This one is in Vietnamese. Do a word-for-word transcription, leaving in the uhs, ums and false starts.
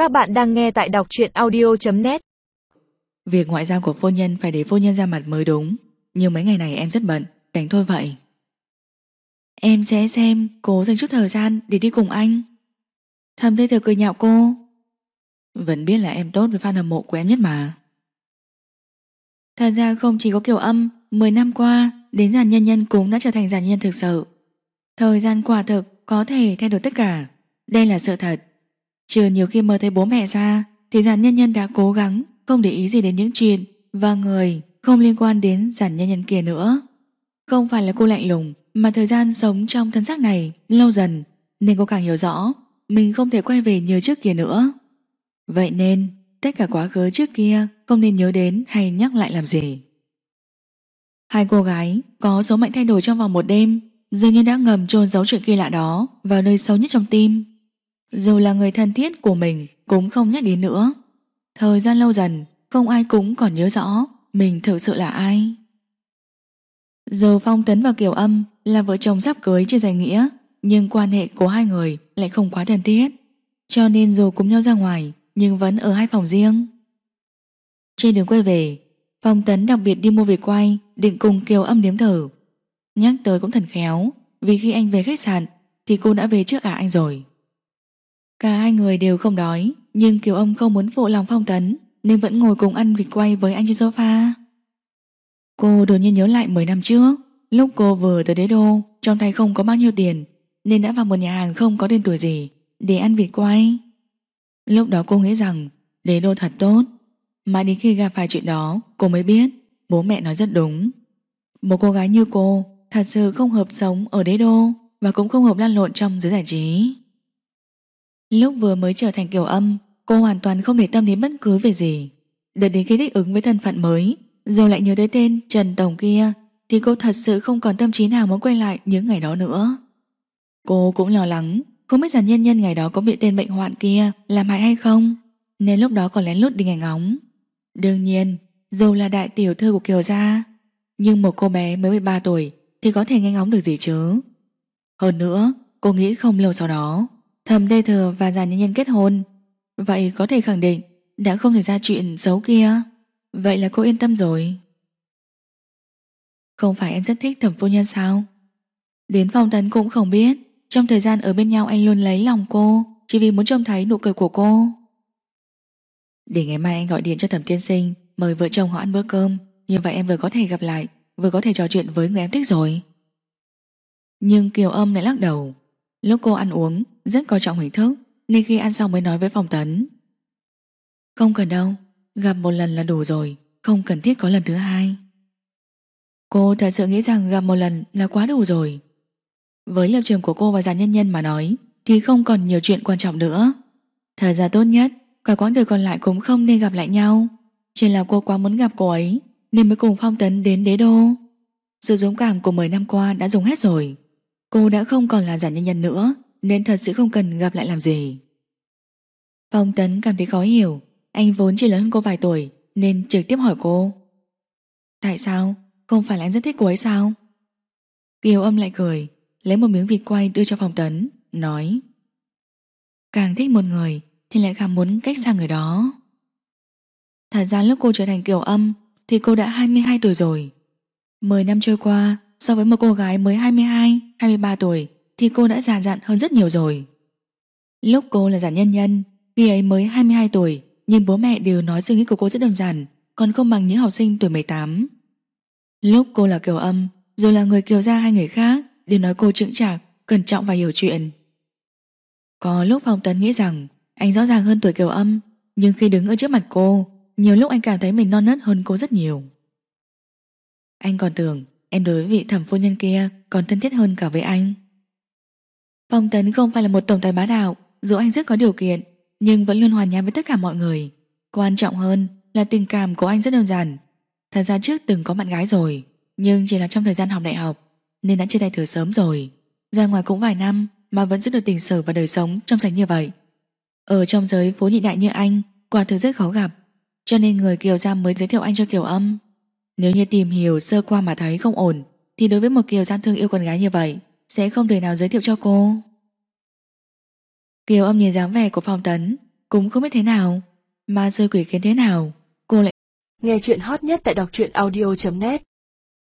Các bạn đang nghe tại đọc truyện audio chấm net. Việc ngoại giao của phu nhân phải để phu nhân ra mặt mới đúng. Nhưng mấy ngày này em rất bận, đành thôi vậy. Em sẽ xem, cố dành chút thời gian để đi cùng anh. Thầm Tê Thừa cười nhạo cô. Vẫn biết là em tốt với fan hâm mộ của em nhất mà. Thật ra không chỉ có Kiều Âm, mười năm qua đến Giản Nhân Nhân cũng đã trở thành Giản Nhân thực sự. Thời gian quả thực có thể thay đổi tất cả. Đây là sự thật. Chưa nhiều khi mơ thấy bố mẹ ra thì Giản Nhân Nhân đã cố gắng không để ý gì đến những chuyện và người không liên quan đến Giản Nhân Nhân kia nữa. Không phải là cô lạnh lùng, mà thời gian sống trong thân xác này lâu dần nên cô càng hiểu rõ mình không thể quay về như trước kia nữa. Vậy nên tất cả quá khứ trước kia không nên nhớ đến hay nhắc lại làm gì. Hai cô gái có số mệnh thay đổi trong vòng một đêm, dường như đã ngầm chôn giấu chuyện kỳ lạ đó vào nơi sâu nhất trong tim. Dù là người thân thiết của mình cũng không nhắc đến nữa. Thời gian lâu dần, không ai cũng còn nhớ rõ mình thực sự là ai. Dù Phong Tấn và Kiều Âm là vợ chồng sắp cưới trên danh nghĩa, nhưng quan hệ của hai người lại không quá thân thiết, cho nên dù cùng nhau ra ngoài nhưng vẫn ở hai phòng riêng. Trên đường quay về, Phong Tấn đặc biệt đi mua vịt quay định cùng Kiều Âm nếm thử. Nhắc tới cũng thật khéo, vì khi anh về khách sạn thì cô đã về trước cả anh rồi. Cả hai người đều không đói, nhưng Kiều Âm không muốn phụ lòng Phong Tấn nên vẫn ngồi cùng ăn vịt quay với anh trên sofa. Cô đột nhiên nhớ lại mười năm trước, lúc cô vừa tới đế đô, trong tay không có bao nhiêu tiền nên đã vào một nhà hàng không có tên tuổi gì để ăn vịt quay. Lúc đó cô nghĩ rằng đế đô thật tốt, mà đến khi gặp phải chuyện đó cô mới biết bố mẹ nói rất đúng. Một cô gái như cô thật sự không hợp sống ở đế đô và cũng không hợp lăn lộn trong giới giải trí. Lúc vừa mới trở thành Kiều Âm, cô hoàn toàn không để tâm đến bất cứ việc gì. Đợi đến khi thích ứng với thân phận mới, rồi lại nhớ tới tên Trần Tổng kia, thì cô thật sự không còn tâm trí nào muốn quay lại những ngày đó nữa. Cô cũng lo lắng không biết Giản Nhân Nhân ngày đó có bị tên bệnh hoạn kia làm hại hay không, nên lúc đó còn lén lút đi nghe ngóng. Đương nhiên, dù là đại tiểu thư của Kiều gia, nhưng một cô bé mới mười ba tuổi thì có thể nghe ngóng được gì chứ. Hơn nữa, cô nghĩ không lâu sau đó Thẩm Tê Thừa và Giản Nhân Nhân kết hôn, vậy có thể khẳng định đã không xảy ra chuyện xấu kia. Vậy là cô yên tâm rồi. Không phải em rất thích Thẩm phu nhân sao? Đến Phong Tấn cũng không biết trong thời gian ở bên nhau anh luôn lấy lòng cô chỉ vì muốn trông thấy nụ cười của cô. Để ngày mai anh gọi điện cho Thẩm tiên sinh mời vợ chồng họ ăn bữa cơm, như vậy em vừa có thể gặp lại vừa có thể trò chuyện với người em thích rồi. Nhưng Kiều Âm lại lắc đầu. Lúc cô ăn uống rất coi trọng hình thức, nên khi ăn xong mới nói với Phong Tấn: không cần đâu, gặp một lần là đủ rồi, không cần thiết có lần thứ hai. Cô thật sự nghĩ rằng gặp một lần là quá đủ rồi. Với lập trường của cô và Giản Nhân Nhân mà nói thì không còn nhiều chuyện quan trọng nữa. Thời gian tốt nhất cả quãng đời còn lại cũng không nên gặp lại nhau. Chỉ là cô quá muốn gặp cô ấy nên mới cùng Phong Tấn đến đế đô. Sự dũng cảm của mười năm qua đã dùng hết rồi. Cô đã không còn là Giản Nhân Nhân nữa, nên thật sự không cần gặp lại làm gì. Phong Tấn cảm thấy khó hiểu. Anh vốn chỉ lớn hơn cô vài tuổi nên trực tiếp hỏi cô: tại sao? Không phải là em rất thích cô ấy sao? Kiều Âm lại cười, lấy một miếng vịt quay đưa cho Phong Tấn, nói: càng thích một người thì lại càng muốn cách xa người đó. Thật ra lúc cô trở thành Kiều Âm thì cô đã hai mươi hai tuổi rồi. Mười năm trôi qua, so với một cô gái mới hai mươi hai, hai mươi ba tuổi thì cô đã già dặn hơn rất nhiều rồi. Lúc cô là Giản Nhân Nhân, khi ấy mới hai mươi hai tuổi, nhưng bố mẹ đều nói suy nghĩ của cô rất đơn giản, còn không bằng những học sinh tuổi mười tám. Lúc cô là Kiều Âm, rồi là người Kiều gia hay người khác đều nói cô chững chạc, cẩn trọng và hiểu chuyện. Có lúc Phong Tấn nghĩ rằng anh rõ ràng hơn tuổi Kiều Âm, nhưng khi đứng ở trước mặt cô, nhiều lúc anh cảm thấy mình non nớt hơn cô rất nhiều. Anh còn tưởng em đối với vị Thẩm phu nhân kia còn thân thiết hơn cả với anh. Phong Tấn không phải là một tổng tài bá đạo, dù anh rất có điều kiện nhưng vẫn luôn hòa nhã với tất cả mọi người. Quan trọng hơn là tình cảm của anh rất đơn giản. Thật ra trước từng có bạn gái rồi, nhưng chỉ là trong thời gian học đại học nên đã chia tay từ sớm rồi. Ra ngoài cũng vài năm mà vẫn giữ được tình sở và đời sống trong sạch như vậy. Ở trong giới phố nhị đại như anh, quả thực rất khó gặp, cho nên người Kiều gia mới giới thiệu anh cho Kiều Âm. Nếu như tìm hiểu sơ qua mà thấy không ổn thì đối với một Kiều gia thương yêu con gái như vậy sẽ không thể nào giới thiệu cho cô. Kiều Âm nhìn dáng vẻ của Phong Tấn, cũng không biết thế nào. Ma xui quỷ khiến thế nào, cô lại... Nghe chuyện hot nhất tại đọc truyện audio chấm net